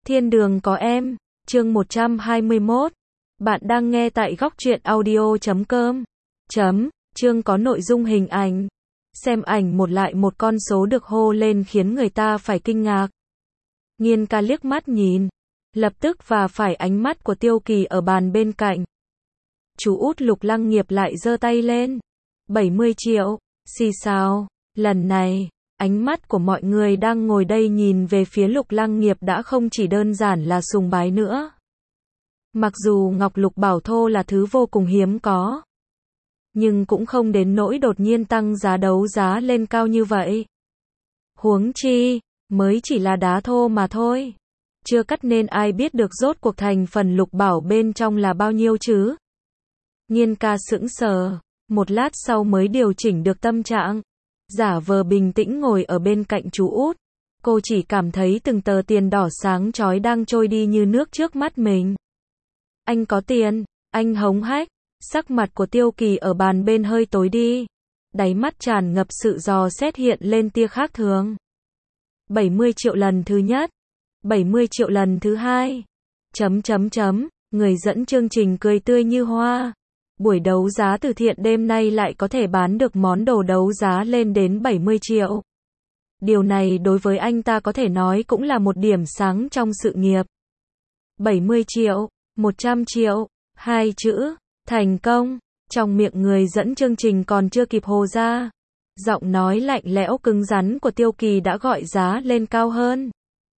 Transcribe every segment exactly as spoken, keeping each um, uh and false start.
Thiên đường có em, chương một trăm hai mươi mốt. Bạn đang nghe tại góc truyện audio chấm com. Chấm, chương có nội dung hình ảnh. Xem ảnh một lại một con số được hô lên khiến người ta phải kinh ngạc. Nghiên ca liếc mắt nhìn, lập tức và phải ánh mắt của Tiêu Kỳ ở bàn bên cạnh. Chú út Lục Lăng Nghiệp lại giơ tay lên. bảy mươi triệu, xì xào, lần này, ánh mắt của mọi người đang ngồi đây nhìn về phía Lục Lăng Nghiệp đã không chỉ đơn giản là sùng bái nữa. Mặc dù ngọc lục bảo thô là thứ vô cùng hiếm có, nhưng cũng không đến nỗi đột nhiên tăng giá đấu giá lên cao như vậy. Huống chi, mới chỉ là đá thô mà thôi. Chưa cắt nên ai biết được rốt cuộc thành phần lục bảo bên trong là bao nhiêu chứ. Nghiên ca sững sờ, một lát sau mới điều chỉnh được tâm trạng. Giả vờ bình tĩnh ngồi ở bên cạnh chú út. Cô chỉ cảm thấy từng tờ tiền đỏ sáng chói đang trôi đi như nước trước mắt mình. Anh có tiền, anh hống hách. Sắc mặt của Tiêu Kỳ ở bàn bên hơi tối đi. Đáy mắt tràn ngập sự dò xét hiện lên tia khác thường. bảy mươi triệu lần thứ nhất. bảy mươi triệu lần thứ hai. Chấm chấm chấm. Người dẫn chương trình cười tươi như hoa. Buổi đấu giá từ thiện đêm nay lại có thể bán được món đồ đấu giá lên đến bảy mươi triệu. Điều này đối với anh ta có thể nói cũng là một điểm sáng trong sự nghiệp. bảy mươi triệu, một trăm triệu, hai chữ, thành công. Trong miệng người dẫn chương trình còn chưa kịp hô ra, giọng nói lạnh lẽo cứng rắn của Tiêu Kỳ đã gọi giá lên cao hơn.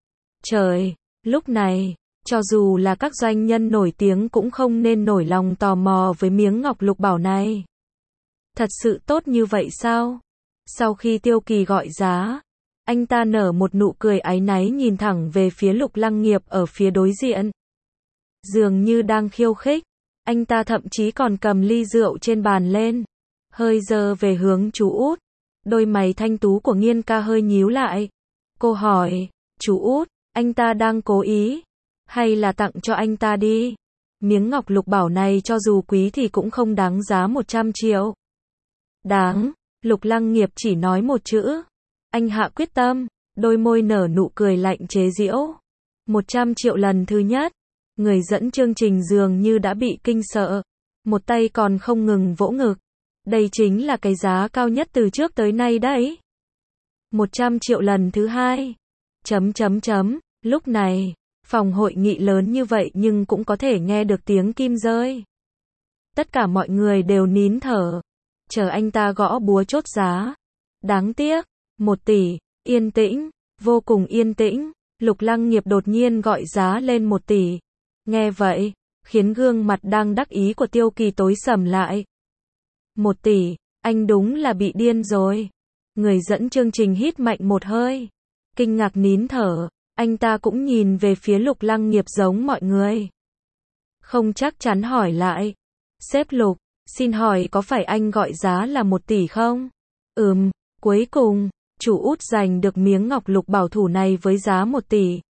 Trời, lúc này, cho dù là các doanh nhân nổi tiếng cũng không nên nổi lòng tò mò với miếng ngọc lục bảo này. Thật sự tốt như vậy sao? Sau khi Tiêu Kỳ gọi giá, anh ta nở một nụ cười áy náy nhìn thẳng về phía Lục Lăng Nghiệp ở phía đối diện. Dường như đang khiêu khích, anh ta thậm chí còn cầm ly rượu trên bàn lên, hơi giơ về hướng chú út. Đôi mày thanh tú của Nghiên ca hơi nhíu lại. Cô hỏi, chú út, anh ta đang cố ý, hay là tặng cho anh ta đi? Miếng ngọc lục bảo này cho dù quý thì cũng không đáng giá một trăm triệu. Đáng, Lục Lăng Nghiệp chỉ nói một chữ. Anh hạ quyết tâm, đôi môi nở nụ cười lạnh chế giễu. một trăm triệu lần thứ nhất. Người dẫn chương trình dường như đã bị kinh sợ. Một tay còn không ngừng vỗ ngực. Đây chính là cái giá cao nhất từ trước tới nay đấy. một trăm triệu lần thứ hai. Chấm chấm chấm. Lúc này, phòng hội nghị lớn như vậy nhưng cũng có thể nghe được tiếng kim rơi. Tất cả mọi người đều nín thở, chờ anh ta gõ búa chốt giá. Đáng tiếc, một tỷ, yên tĩnh, vô cùng yên tĩnh. Lục Lăng Nghiệp đột nhiên gọi giá lên một tỷ. Nghe vậy, khiến gương mặt đang đắc ý của Tiêu Kỳ tối sầm lại. Một tỷ, anh đúng là bị điên rồi. Người dẫn chương trình hít mạnh một hơi, kinh ngạc nín thở. Anh ta cũng nhìn về phía Lục Lăng Nghiệp giống mọi người. Không chắc chắn hỏi lại. Sếp Lục, xin hỏi có phải anh gọi giá là một tỷ không? Ừm, cuối cùng, chủ út giành được miếng ngọc lục bảo thủ này với giá một tỷ.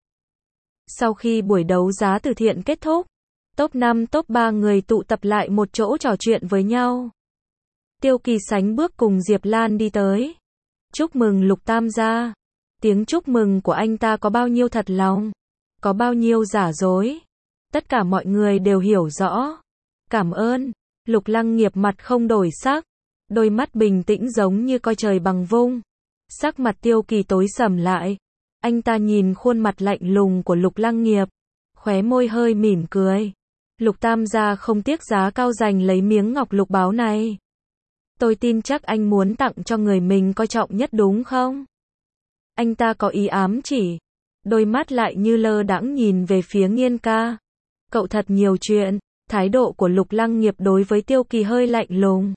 Sau khi buổi đấu giá từ thiện kết thúc, top năm top ba người tụ tập lại một chỗ trò chuyện với nhau. Tiêu Kỳ sánh bước cùng Diệp Lan đi tới. Chúc mừng Lục Tam gia. Tiếng chúc mừng của anh ta có bao nhiêu thật lòng, có bao nhiêu giả dối. Tất cả mọi người đều hiểu rõ. Cảm ơn. Lục Lăng Nghiệp mặt không đổi sắc, đôi mắt bình tĩnh giống như coi trời bằng vung. Sắc mặt Tiêu Kỳ tối sầm lại. Anh ta nhìn khuôn mặt lạnh lùng của Lục Lăng Nghiệp, khóe môi hơi mỉm cười. Lục Tam gia không tiếc giá cao giành lấy miếng ngọc lục báo này. Tôi tin chắc anh muốn tặng cho người mình coi trọng nhất đúng không? Anh ta có ý ám chỉ. Đôi mắt lại như lơ đãng nhìn về phía Nghiên ca. Cậu thật nhiều chuyện. Thái độ của Lục Lăng Nghiệp đối với Tiêu Kỳ hơi lạnh lùng.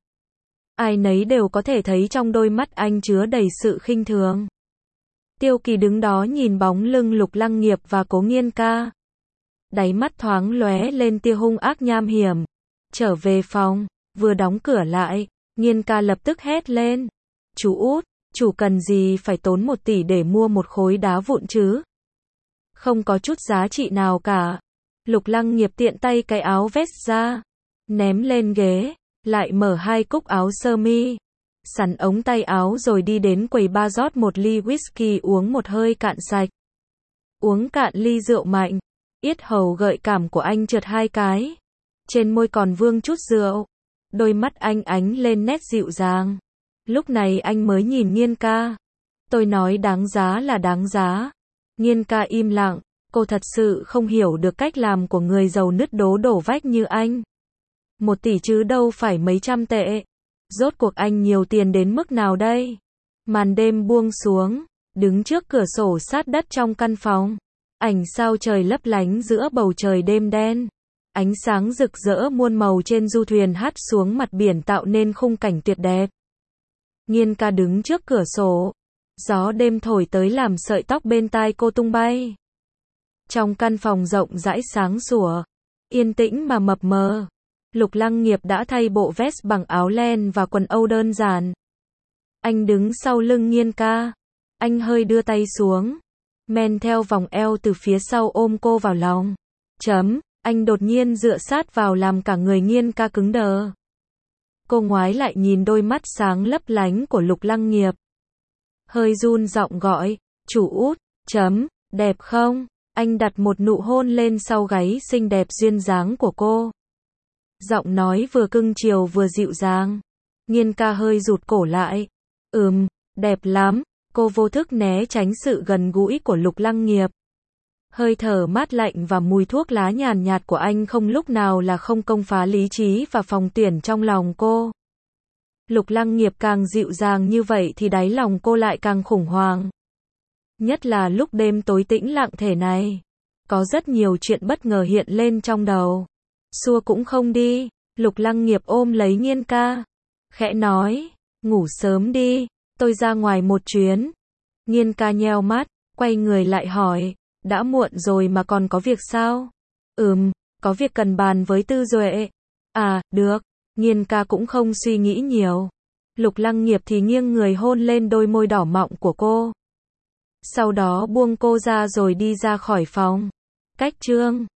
Ai nấy đều có thể thấy trong đôi mắt anh chứa đầy sự khinh thường. Tiêu Kỳ đứng đó nhìn bóng lưng Lục Lăng Nghiệp và Cố Nghiên ca. Đáy mắt thoáng lóe lên tia hung ác nham hiểm. Trở về phòng, vừa đóng cửa lại, Nghiên ca lập tức hét lên. Chú út, chủ cần gì phải tốn một tỷ để mua một khối đá vụn chứ? Không có chút giá trị nào cả. Lục Lăng Nghiệp tiện tay cái áo vest ra, ném lên ghế, lại mở hai cúc áo sơ mi, sắn ống tay áo rồi đi đến quầy bar rót một ly whisky uống một hơi cạn sạch. Uống cạn ly rượu mạnh, yết hầu gợi cảm của anh trượt hai cái. Trên môi còn vương chút rượu. Đôi mắt anh ánh lên nét dịu dàng. Lúc này anh mới nhìn Nhiên ca. Tôi nói đáng giá là đáng giá. Nhiên ca im lặng, cô thật sự không hiểu được cách làm của người giàu nứt đố đổ vách như anh. Một tỷ chứ đâu phải mấy trăm tệ. Rốt cuộc anh nhiều tiền đến mức nào đây? Màn đêm buông xuống, đứng trước cửa sổ sát đất trong căn phòng. Ảnh sao trời lấp lánh giữa bầu trời đêm đen. Ánh sáng rực rỡ muôn màu trên du thuyền hắt xuống mặt biển tạo nên khung cảnh tuyệt đẹp. Nhiên ca đứng trước cửa sổ. Gió đêm thổi tới làm sợi tóc bên tai cô tung bay. Trong căn phòng rộng rãi sáng sủa, yên tĩnh mà mập mờ. Lục Lăng Nghiệp đã thay bộ vest bằng áo len và quần âu đơn giản. Anh đứng sau lưng Nhiên ca. Anh hơi đưa tay xuống, men theo vòng eo từ phía sau ôm cô vào lòng. Chấm, anh đột nhiên dựa sát vào làm cả người Nhiên ca cứng đờ. Cô ngoái lại nhìn đôi mắt sáng lấp lánh của Lục Lăng Nghiệp. Hơi run giọng gọi, chủ út, chấm, đẹp không? Anh đặt một nụ hôn lên sau gáy xinh đẹp duyên dáng của cô. Giọng nói vừa cưng chiều vừa dịu dàng. Nhiên ca hơi rụt cổ lại. Ừm, đẹp lắm. Cô vô thức né tránh sự gần gũi của Lục Lăng Nghiệp. Hơi thở mát lạnh và mùi thuốc lá nhàn nhạt của anh không lúc nào là không công phá lý trí và phòng tuyển trong lòng cô. Lục Lăng Nghiệp càng dịu dàng như vậy thì đáy lòng cô lại càng khủng hoảng. Nhất là lúc đêm tối tĩnh lặng thể này. Có rất nhiều chuyện bất ngờ hiện lên trong đầu. Xua cũng không đi. Lục Lăng Nghiệp ôm lấy Nhiên ca. Khẽ nói, ngủ sớm đi, tôi ra ngoài một chuyến. Nhiên ca nheo mắt, quay người lại hỏi, đã muộn rồi mà còn có việc sao? Ừm, có việc cần bàn với Tư Duệ. À, được. Nhiên ca cũng không suy nghĩ nhiều. Lục Lăng Nghiệp thì nghiêng người hôn lên đôi môi đỏ mọng của cô. Sau đó buông cô ra rồi đi ra khỏi phòng. Cách chương